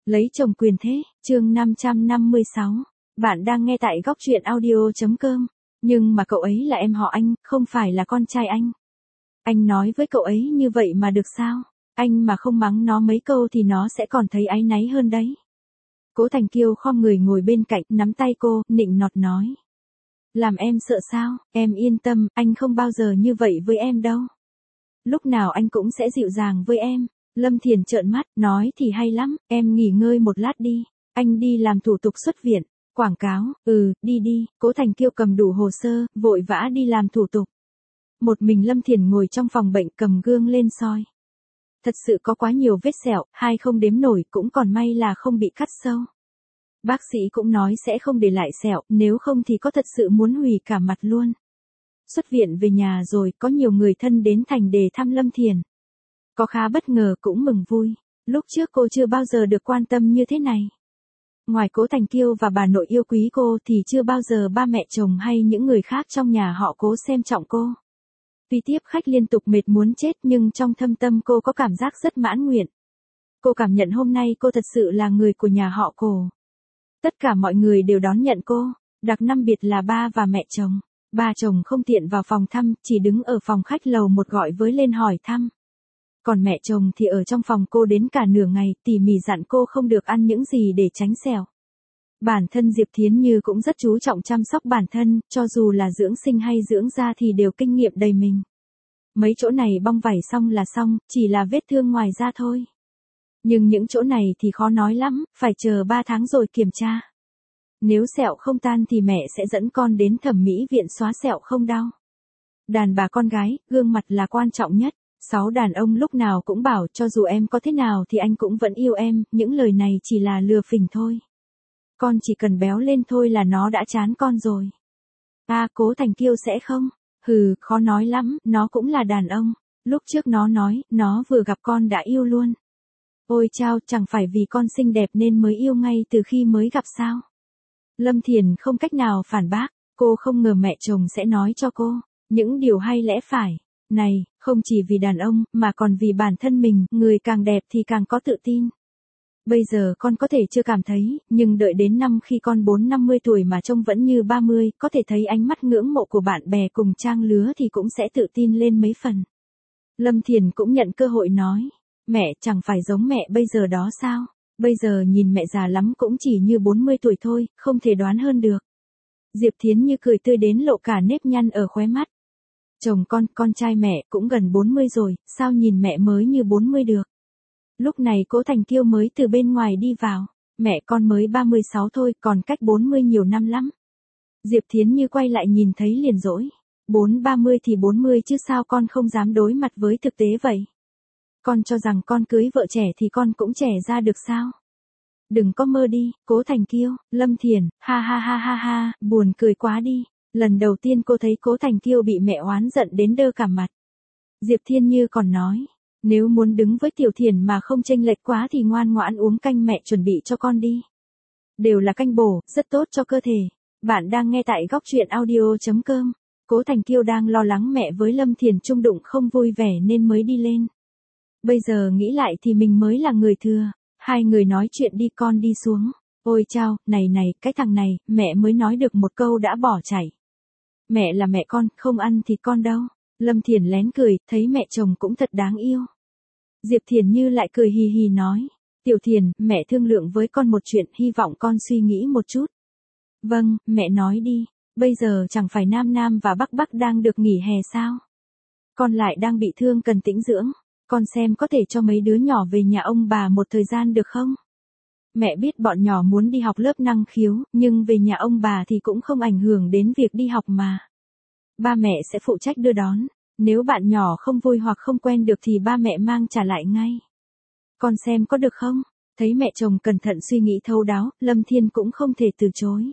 Lấy chồng quyền thế, chương 556. Bạn đang nghe tại góc truyện audio.com. Nhưng mà cậu ấy là em họ anh, không phải là con trai anh. Anh nói với cậu ấy như vậy mà được sao? Anh mà không mắng nó mấy câu thì nó sẽ còn thấy áy náy hơn đấy. Cố Thành Kiêu khom người ngồi bên cạnh, nắm tay cô, nịnh nọt nói. Làm em sợ sao? Em yên tâm, anh không bao giờ như vậy với em đâu. Lúc nào anh cũng sẽ dịu dàng với em. Lâm Thiền trợn mắt, nói thì hay lắm, em nghỉ ngơi một lát đi, anh đi làm thủ tục xuất viện. Quảng cáo, đi đi, Cố Thành Kiêu cầm đủ hồ sơ, vội vã đi làm thủ tục. Một mình Lâm Thiền ngồi trong phòng bệnh cầm gương lên soi. Thật sự có quá nhiều vết sẹo, hai không đếm nổi, cũng còn may là không bị cắt sâu. Bác sĩ cũng nói sẽ không để lại sẹo, nếu không thì có thật sự muốn hủy cả mặt luôn. Xuất viện về nhà rồi, có nhiều người thân đến thành để thăm Lâm Thiền. Có khá bất ngờ cũng mừng vui, lúc trước cô chưa bao giờ được quan tâm như thế này. Ngoài Cố Thành Kiêu và bà nội yêu quý cô thì chưa bao giờ ba mẹ chồng hay những người khác trong nhà họ Cố xem trọng cô. Tuy tiếp khách liên tục mệt muốn chết nhưng trong thâm tâm cô có cảm giác rất mãn nguyện. Cô cảm nhận hôm nay cô thật sự là người của nhà họ Cố. Tất cả mọi người đều đón nhận cô, đặc năm biệt là ba và mẹ chồng. Ba chồng không tiện vào phòng thăm, chỉ đứng ở phòng khách lầu một gọi với lên hỏi thăm. Còn mẹ chồng thì ở trong phòng cô đến cả nửa ngày, tỉ mỉ dặn cô không được ăn những gì để tránh sẹo. Bản thân Diệp Thiến Như cũng rất chú trọng chăm sóc bản thân, cho dù là dưỡng sinh hay dưỡng da thì đều kinh nghiệm đầy mình. Mấy chỗ này bong vảy xong là xong, chỉ là vết thương ngoài da thôi. Nhưng những chỗ này thì khó nói lắm, phải chờ 3 tháng rồi kiểm tra. Nếu sẹo không tan thì mẹ sẽ dẫn con đến thẩm mỹ viện xóa sẹo không đau. Đàn bà con gái, gương mặt là quan trọng nhất. 6 đàn ông lúc nào cũng bảo cho dù em có thế nào thì anh cũng vẫn yêu em, những lời này chỉ là lừa phỉnh thôi. Con chỉ cần béo lên thôi là nó đã chán con rồi. Cố Thành Kiêu sẽ không? Khó nói lắm, nó cũng là đàn ông. Lúc trước nó nói, nó vừa gặp con đã yêu luôn. Ôi chao, chẳng phải vì con xinh đẹp nên mới yêu ngay từ khi mới gặp sao? Lâm Thiền không cách nào phản bác, cô không ngờ mẹ chồng sẽ nói cho cô những điều hay lẽ phải. Này, không chỉ vì đàn ông, mà còn vì bản thân mình, người càng đẹp thì càng có tự tin. Bây giờ con có thể chưa cảm thấy, nhưng đợi đến năm khi con 40-50 tuổi mà trông vẫn như 30, có thể thấy ánh mắt ngưỡng mộ của bạn bè cùng trang lứa thì cũng sẽ tự tin lên mấy phần. Lâm Thiền cũng nhận cơ hội nói, mẹ chẳng phải giống mẹ bây giờ đó sao? Bây giờ nhìn mẹ già lắm cũng chỉ như 40 tuổi thôi, không thể đoán hơn được. Diệp Thiến Như cười tươi đến lộ cả nếp nhăn ở khóe mắt. Chồng con trai mẹ cũng gần 40 rồi, sao nhìn mẹ mới như 40 được. Lúc này Cố Thành Kiêu mới từ bên ngoài đi vào, mẹ con mới 36 thôi, còn cách 40 nhiều năm lắm. Diệp Thiến Như quay lại nhìn thấy liền dỗi, 30 thì 40 chứ sao con không dám đối mặt với thực tế vậy. Con cho rằng con cưới vợ trẻ thì con cũng trẻ ra được sao? Đừng có mơ đi, Cố Thành Kiêu, Lâm Thiền, ha, buồn cười quá đi. Lần đầu tiên cô thấy Cố Thành Kiêu bị mẹ oán giận đến đơ cả mặt. Diệp Thiên Như còn nói, nếu muốn đứng với Tiểu Thiền mà không chênh lệch quá thì ngoan ngoãn uống canh mẹ chuẩn bị cho con đi. Đều là canh bổ, rất tốt cho cơ thể. Bạn đang nghe tại góc truyện audio.com. Cố Thành Kiêu đang lo lắng mẹ với Lâm Thiền chung đụng không vui vẻ nên mới đi lên. Bây giờ nghĩ lại thì mình mới là người thừa. Hai người nói chuyện đi con đi xuống. Ôi chao, này, cái thằng này, mẹ mới nói được một câu đã bỏ chạy. Mẹ là mẹ con, không ăn thịt con đâu. Lâm Thiền lén cười, thấy mẹ chồng cũng thật đáng yêu. Diệp Thiền Như lại cười hì hì nói. Tiểu Thiền, mẹ thương lượng với con một chuyện, hy vọng con suy nghĩ một chút. Vâng, mẹ nói đi. Bây giờ chẳng phải Nam và Bắc đang được nghỉ hè sao? Con lại đang bị thương cần tĩnh dưỡng. Con xem có thể cho mấy đứa nhỏ về nhà ông bà một thời gian được không? Mẹ biết bọn nhỏ muốn đi học lớp năng khiếu, nhưng về nhà ông bà thì cũng không ảnh hưởng đến việc đi học mà. Ba mẹ sẽ phụ trách đưa đón. Nếu bạn nhỏ không vui hoặc không quen được thì ba mẹ mang trả lại ngay. Con xem có được không? Thấy mẹ chồng cẩn thận suy nghĩ thấu đáo, Lâm Thiên cũng không thể từ chối.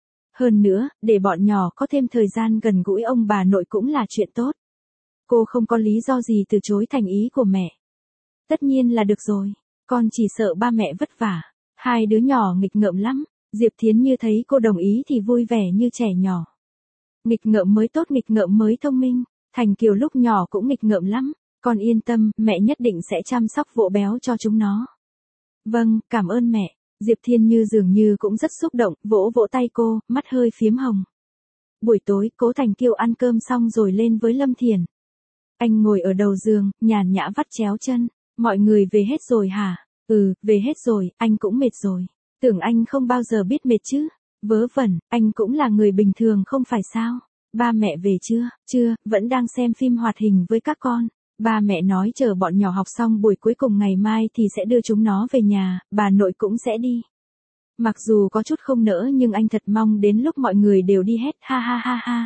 Hơn nữa, để bọn nhỏ có thêm thời gian gần gũi ông bà nội cũng là chuyện tốt. Cô không có lý do gì từ chối thành ý của mẹ. Tất nhiên là được rồi, con chỉ sợ ba mẹ vất vả. Hai đứa nhỏ nghịch ngợm lắm. Diệp Thiến Như thấy cô đồng ý thì vui vẻ như trẻ nhỏ. Nghịch ngợm mới tốt, nghịch ngợm mới thông minh. Thành Kiều lúc nhỏ cũng nghịch ngợm lắm. Con yên tâm, mẹ nhất định sẽ chăm sóc vỗ béo cho chúng nó. Vâng, cảm ơn mẹ. Diệp Thiên Như dường như cũng rất xúc động, vỗ vỗ tay cô, mắt hơi phím hồng. Buổi tối, Cố Thành Kiêu ăn cơm xong rồi lên với Lâm Thiển. Anh ngồi ở đầu giường, nhàn nhã vắt chéo chân. Mọi người về hết rồi hả? Ừ, về hết rồi, anh cũng mệt rồi. Tưởng anh không bao giờ biết mệt chứ. Vớ vẩn, anh cũng là người bình thường không phải sao? Ba mẹ về chưa? Chưa, vẫn đang xem phim hoạt hình với các con. Ba mẹ nói chờ bọn nhỏ học xong buổi cuối cùng ngày mai thì sẽ đưa chúng nó về nhà, bà nội cũng sẽ đi. Mặc dù có chút không nỡ nhưng anh thật mong đến lúc mọi người đều đi hết, ha ha ha ha.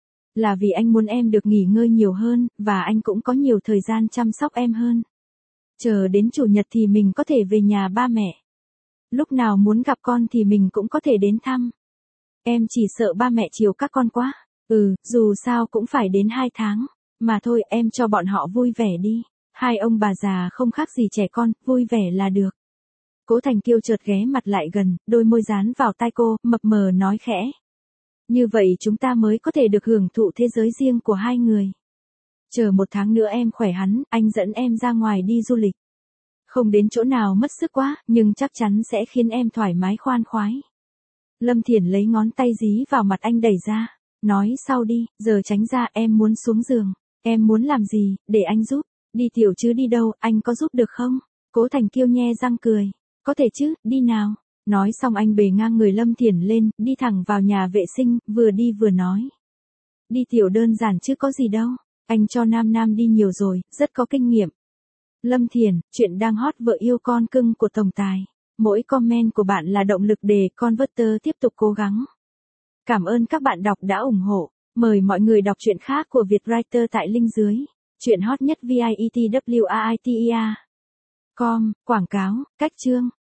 Là vì anh muốn em được nghỉ ngơi nhiều hơn, và anh cũng có nhiều thời gian chăm sóc em hơn. Chờ đến chủ nhật thì mình có thể về nhà ba mẹ. Lúc nào muốn gặp con thì mình cũng có thể đến thăm. Em chỉ sợ ba mẹ chiều các con quá. Ừ, dù sao cũng phải đến 2 tháng. Mà thôi em cho bọn họ vui vẻ đi. Hai ông bà già không khác gì trẻ con, vui vẻ là được. Cố Thành Kiêu chợt ghé mặt lại gần, đôi môi dán vào tai cô, mập mờ nói khẽ. Như vậy chúng ta mới có thể được hưởng thụ thế giới riêng của hai người. Chờ 1 tháng nữa em khỏe hẳn, anh dẫn em ra ngoài đi du lịch. Không đến chỗ nào mất sức quá, nhưng chắc chắn sẽ khiến em thoải mái khoan khoái. Lâm Thiển lấy ngón tay dí vào mặt anh đẩy ra. Nói sau đi, giờ tránh ra em muốn xuống giường. Em muốn làm gì, để anh giúp. Đi tiểu chứ đi đâu, anh có giúp được không? Cố Thành Kiêu nhe răng cười. Có thể chứ, đi nào. Nói xong anh bề ngang người Lâm Thiển lên, đi thẳng vào nhà vệ sinh, vừa đi vừa nói. Đi tiểu đơn giản chứ có gì đâu. Anh cho Nam Nam đi nhiều rồi, rất có kinh nghiệm. Lâm Thiển, chuyện đang hot vợ yêu con cưng của tổng tài. Mỗi comment của bạn là động lực để Converter tiếp tục cố gắng. Cảm ơn các bạn đọc đã ủng hộ. Mời mọi người đọc truyện khác của Vietwriter tại link dưới. Chuyện hot nhất VIETWAITEA. Com, quảng cáo, cách chương.